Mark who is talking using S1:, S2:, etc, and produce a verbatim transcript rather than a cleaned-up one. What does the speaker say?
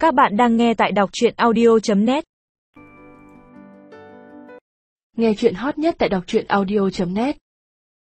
S1: Các bạn đang nghe tại đọc truyện audio chấm net.
S2: Nghe truyện hot nhất tại đọc truyện audio chấm net.